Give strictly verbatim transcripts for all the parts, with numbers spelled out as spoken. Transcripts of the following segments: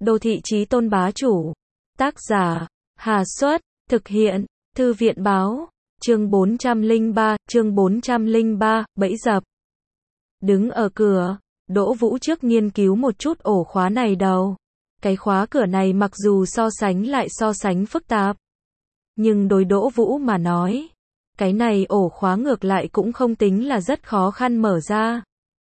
Đô thị chí tôn bá chủ. Tác giả, Hà Xuất, thực hiện, Thư viện báo, chương bốn trăm lẻ ba, chương bốn trăm lẻ ba, bẫy dập. Đứng ở cửa, Đỗ Vũ trước nghiên cứu một chút ổ khóa này đầu. Cái khóa cửa này mặc dù so sánh lại so sánh phức tạp, nhưng đối Đỗ Vũ mà nói, cái này ổ khóa ngược lại cũng không tính là rất khó khăn mở ra.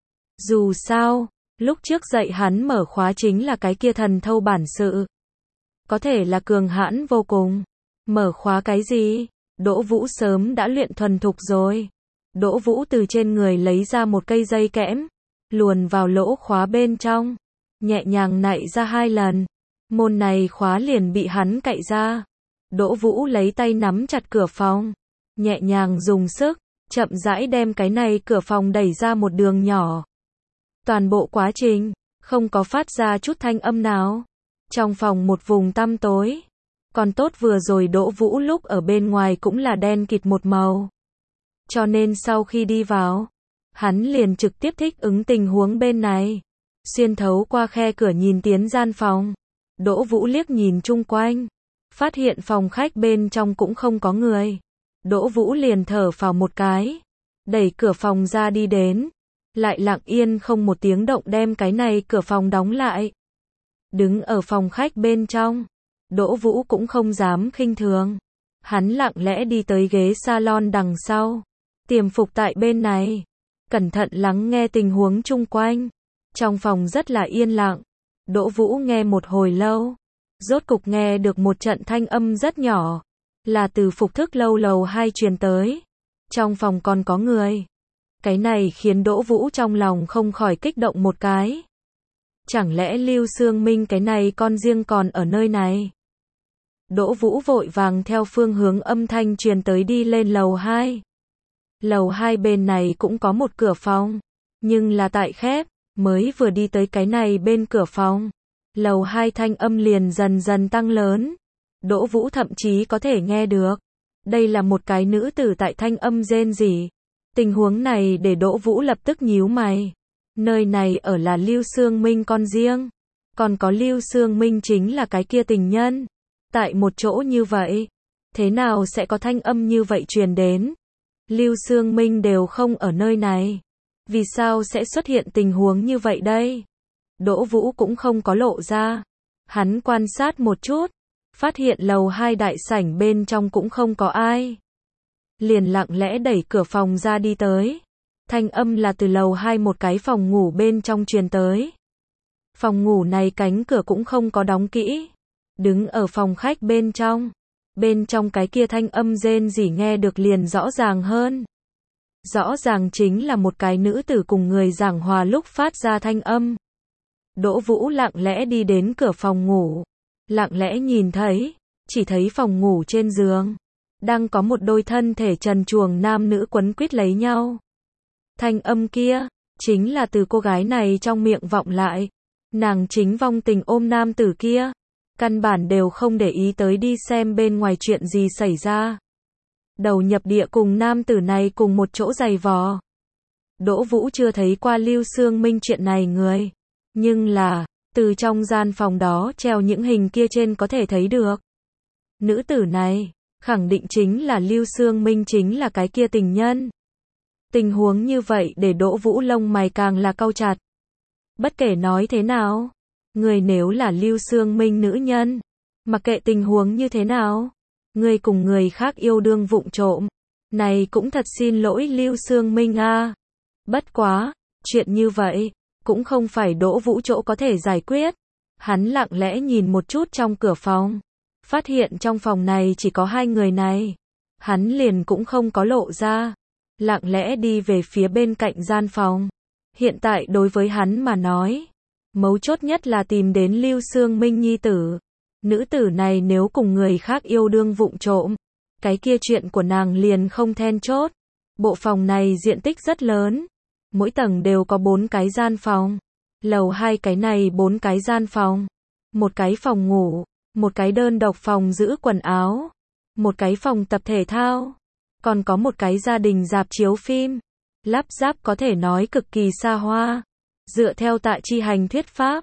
Dù sao, lúc trước dạy hắn mở khóa chính là cái kia thần thâu bản sự. Có thể là cường hãn vô cùng. Mở khóa cái gì? Đỗ Vũ sớm đã luyện thuần thục rồi. Đỗ Vũ từ trên người lấy ra một cây dây kẽm, luồn vào lỗ khóa bên trong, nhẹ nhàng nạy ra hai lần. Môn này khóa liền bị hắn cạy ra. Đỗ Vũ lấy tay nắm chặt cửa phòng, nhẹ nhàng dùng sức, chậm rãi đem cái này cửa phòng đẩy ra một đường nhỏ. Toàn bộ quá trình, không có phát ra chút thanh âm nào. Trong phòng một vùng tăm tối. Còn tốt vừa rồi Đỗ Vũ lúc ở bên ngoài cũng là đen kịt một màu. Cho nên sau khi đi vào, hắn liền trực tiếp thích ứng tình huống bên này. Xuyên thấu qua khe cửa nhìn tiến gian phòng. Đỗ Vũ liếc nhìn chung quanh, phát hiện phòng khách bên trong cũng không có người. Đỗ Vũ liền thở phào một cái, đẩy cửa phòng ra đi đến, lại lặng yên không một tiếng động đem cái này cửa phòng đóng lại. Đứng ở phòng khách bên trong, Đỗ Vũ cũng không dám khinh thường. Hắn lặng lẽ đi tới ghế salon đằng sau, tiềm phục tại bên này, cẩn thận lắng nghe tình huống chung quanh. Trong phòng rất là yên lặng. Đỗ Vũ nghe một hồi lâu, rốt cục nghe được một trận thanh âm rất nhỏ, là từ phục thức lâu lầu hai truyền tới. Trong phòng còn có người. Cái này khiến Đỗ Vũ trong lòng không khỏi kích động một cái. Chẳng lẽ Lưu Sương Minh cái này con riêng còn ở nơi này? Đỗ Vũ vội vàng theo phương hướng âm thanh truyền tới đi lên lầu hai. Lầu hai bên này cũng có một cửa phòng, nhưng là tại khép. Mới vừa đi tới cái này bên cửa phòng, lầu hai thanh âm liền dần dần tăng lớn. Đỗ Vũ thậm chí có thể nghe được. Đây là một cái nữ tử tại thanh âm rên rỉ. Tình huống này để Đỗ Vũ lập tức nhíu mày. Nơi này ở là Lưu Sương Minh con riêng. Còn có Lưu Sương Minh chính là cái kia tình nhân. Tại một chỗ như vậy, thế nào sẽ có thanh âm như vậy truyền đến? Lưu Sương Minh đều không ở nơi này. Vì sao sẽ xuất hiện tình huống như vậy đây? Đỗ Vũ cũng không có lộ ra. Hắn quan sát một chút, phát hiện lầu hai đại sảnh bên trong cũng không có ai. Liền lặng lẽ đẩy cửa phòng ra đi tới. Thanh âm là từ lầu hai một cái phòng ngủ bên trong truyền tới. Phòng ngủ này cánh cửa cũng không có đóng kỹ. Đứng ở phòng khách bên trong. Bên trong cái kia thanh âm rên rỉ nghe được liền rõ ràng hơn. Rõ ràng chính là một cái nữ tử cùng người giảng hòa lúc phát ra thanh âm. Đỗ Vũ lặng lẽ đi đến cửa phòng ngủ. Lặng lẽ nhìn thấy, chỉ thấy phòng ngủ trên giường đang có một đôi thân thể trần truồng nam nữ quấn quýt lấy nhau. Thanh âm kia, chính là từ cô gái này trong miệng vọng lại. Nàng chính vong tình ôm nam tử kia. Căn bản đều không để ý tới đi xem bên ngoài chuyện gì xảy ra. Đầu nhập địa cùng nam tử này cùng một chỗ giày vò. Đỗ Vũ chưa thấy qua Lưu Sương Minh chuyện này người. Nhưng là, từ trong gian phòng đó treo những hình kia trên có thể thấy được. Nữ tử này, khẳng định chính là Lưu Sương Minh chính là cái kia tình nhân. Tình huống như vậy để Đỗ Vũ lông mày càng là cau chặt. Bất kể nói thế nào, người nếu là Lưu Sương Minh nữ nhân, mặc kệ tình huống như thế nào, người cùng người khác yêu đương vụng trộm, này cũng thật xin lỗi Lưu Sương Minh a. Bất quá, chuyện như vậy, cũng không phải Đỗ Vũ chỗ có thể giải quyết. Hắn lặng lẽ nhìn một chút trong cửa phòng, phát hiện trong phòng này chỉ có hai người này. Hắn liền cũng không có lộ ra, lặng lẽ đi về phía bên cạnh gian phòng. Hiện tại đối với hắn mà nói, mấu chốt nhất là tìm đến Lưu Sương Minh nhi tử. Nữ tử này nếu cùng người khác yêu đương vụng trộm, cái kia chuyện của nàng liền không then chốt. Bộ phòng này diện tích rất lớn, mỗi tầng đều có bốn cái gian phòng. Lầu hai cái này bốn cái gian phòng, một cái phòng ngủ, một cái đơn độc phòng giữ quần áo, một cái phòng tập thể thao, còn có một cái gia đình rạp chiếu phim. Lắp ráp có thể nói cực kỳ xa hoa. Dựa theo Tạ Chi Hành thuyết pháp,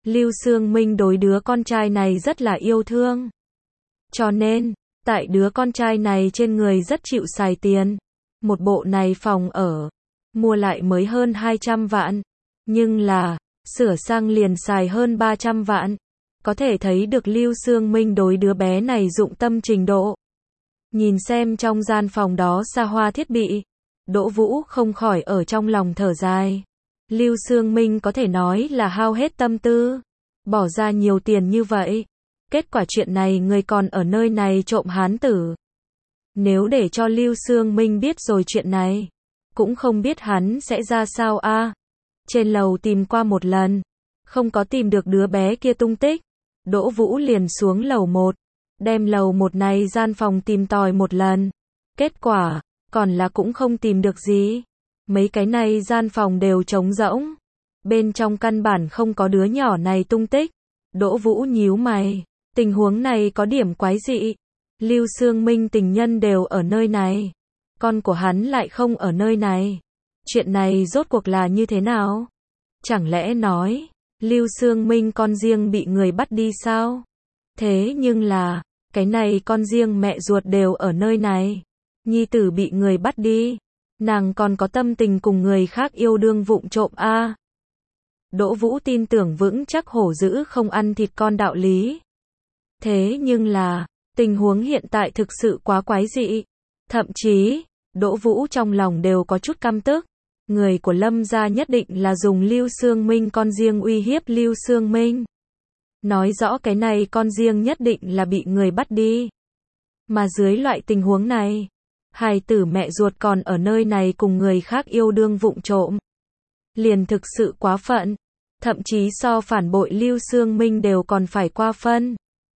Lưu Xương Minh đối đứa con trai này rất là yêu thương. Cho nên, tại đứa con trai này trên người rất chịu xài tiền. Một bộ này phòng ở, mua lại mới hơn hai trăm vạn. Nhưng là, sửa sang liền xài hơn ba trăm vạn. Có thể thấy được Lưu Xương Minh đối đứa bé này dụng tâm trình độ. Nhìn xem trong gian phòng đó xa hoa thiết bị, Đỗ Vũ không khỏi ở trong lòng thở dài. Lưu Xương Minh có thể nói là hao hết tâm tư, bỏ ra nhiều tiền như vậy. Kết quả chuyện này người còn ở nơi này trộm hán tử. Nếu để cho Lưu Xương Minh biết rồi chuyện này, cũng không biết hắn sẽ ra sao a. À, trên lầu tìm qua một lần, không có tìm được đứa bé kia tung tích. Đỗ Vũ liền xuống lầu một, đem lầu một này gian phòng tìm tòi một lần. Kết quả, còn là cũng không tìm được gì. Mấy cái này gian phòng đều trống rỗng. Bên trong căn bản không có đứa nhỏ này tung tích. Đỗ Vũ nhíu mày, tình huống này có điểm quái dị. Lưu Xương Minh tình nhân đều ở nơi này, con của hắn lại không ở nơi này. Chuyện này rốt cuộc là như thế nào? Chẳng lẽ nói, Lưu Xương Minh con riêng bị người bắt đi sao? Thế nhưng là, cái này con riêng mẹ ruột đều ở nơi này. Nhi tử bị người bắt đi, nàng còn có tâm tình cùng người khác yêu đương vụng trộm a. À, Đỗ Vũ tin tưởng vững chắc hổ dữ không ăn thịt con đạo lý. Thế nhưng là, tình huống hiện tại thực sự quá quái dị. Thậm chí, Đỗ Vũ trong lòng đều có chút căm tức. Người của Lâm gia nhất định là dùng Lưu Xương Minh con riêng uy hiếp Lưu Xương Minh. Nói rõ cái này con riêng nhất định là bị người bắt đi. Mà dưới loại tình huống này, hài tử mẹ ruột còn ở nơi này cùng người khác yêu đương vụng trộm. Liền thực sự quá phận. Thậm chí so phản bội Lưu Xương Minh đều còn phải qua phân.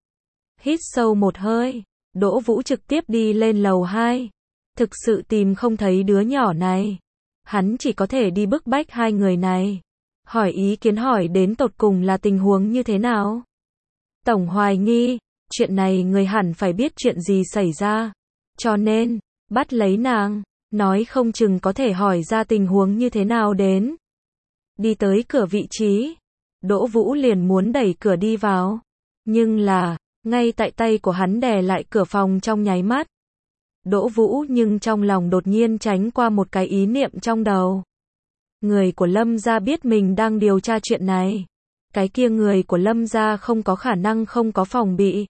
Hít sâu một hơi, Đỗ Vũ trực tiếp đi lên lầu hai. Thực sự tìm không thấy đứa nhỏ này. Hắn chỉ có thể đi bức bách hai người này. Hỏi ý kiến hỏi đến tột cùng là tình huống như thế nào. Tổng hoài nghi, chuyện này người hẳn phải biết chuyện gì xảy ra. Cho nên, bắt lấy nàng, nói không chừng có thể hỏi ra tình huống như thế nào đến. Đi tới cửa vị trí, Đỗ Vũ liền muốn đẩy cửa đi vào. Nhưng là, ngay tại tay của hắn đè lại cửa phòng trong nháy mắt. Đỗ Vũ nhưng trong lòng đột nhiên tránh qua một cái ý niệm trong đầu. Người của Lâm gia biết mình đang điều tra chuyện này. Cái kia người của Lâm gia không có khả năng không có phòng bị.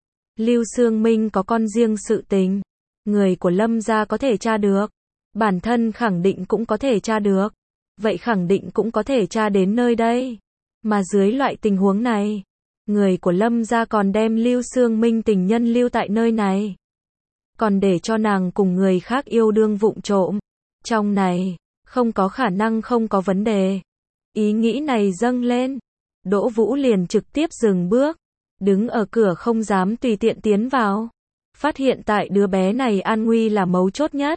Lưu Xương Minh có con riêng sự tình. Người của Lâm gia có thể tra được. Bản thân khẳng định cũng có thể tra được. Vậy khẳng định cũng có thể tra đến nơi đây. Mà dưới loại tình huống này, người của Lâm gia còn đem Lưu Xương Minh tình nhân lưu tại nơi này. Còn để cho nàng cùng người khác yêu đương vụng trộm. Trong này, không có khả năng không có vấn đề. Ý nghĩ này dâng lên. Đỗ Vũ liền trực tiếp dừng bước. Đứng ở cửa không dám tùy tiện tiến vào. Phát hiện tại đứa bé này an nguy là mấu chốt nhất.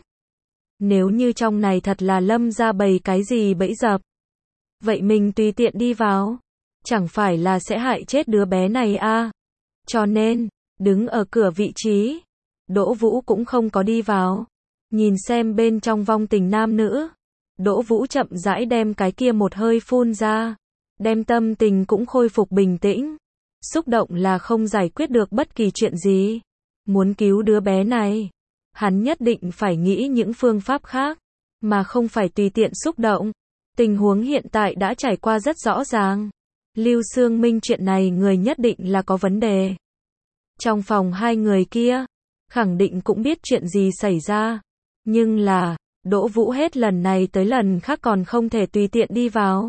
Nếu như trong này thật là Lâm gia bày cái gì bẫy dập. Vậy mình tùy tiện đi vào. Chẳng phải là sẽ hại chết đứa bé này a. À? Cho nên, đứng ở cửa vị trí. Đỗ Vũ cũng không có đi vào. Nhìn xem bên trong vong tình nam nữ. Đỗ Vũ chậm rãi đem cái kia một hơi phun ra. Đem tâm tình cũng khôi phục bình tĩnh. Xúc động là không giải quyết được bất kỳ chuyện gì. Muốn cứu đứa bé này. Hắn nhất định phải nghĩ những phương pháp khác. Mà không phải tùy tiện xúc động. Tình huống hiện tại đã trải qua rất rõ ràng. Lưu Xương Minh chuyện này người nhất định là có vấn đề. Trong phòng hai người kia, khẳng định cũng biết chuyện gì xảy ra. Nhưng là, Đỗ Vũ hết lần này tới lần khác còn không thể tùy tiện đi vào.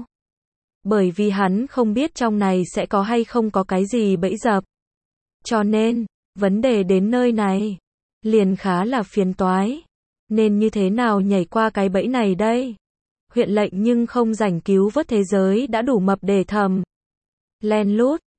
Bởi vì hắn không biết trong này sẽ có hay không có cái gì bẫy dập. Cho nên, vấn đề đến nơi này, liền khá là phiền toái. Nên như thế nào nhảy qua cái bẫy này đây? Huyện lệnh nhưng không rảnh cứu vớt thế giới đã đủ mập để thầm. Len lút,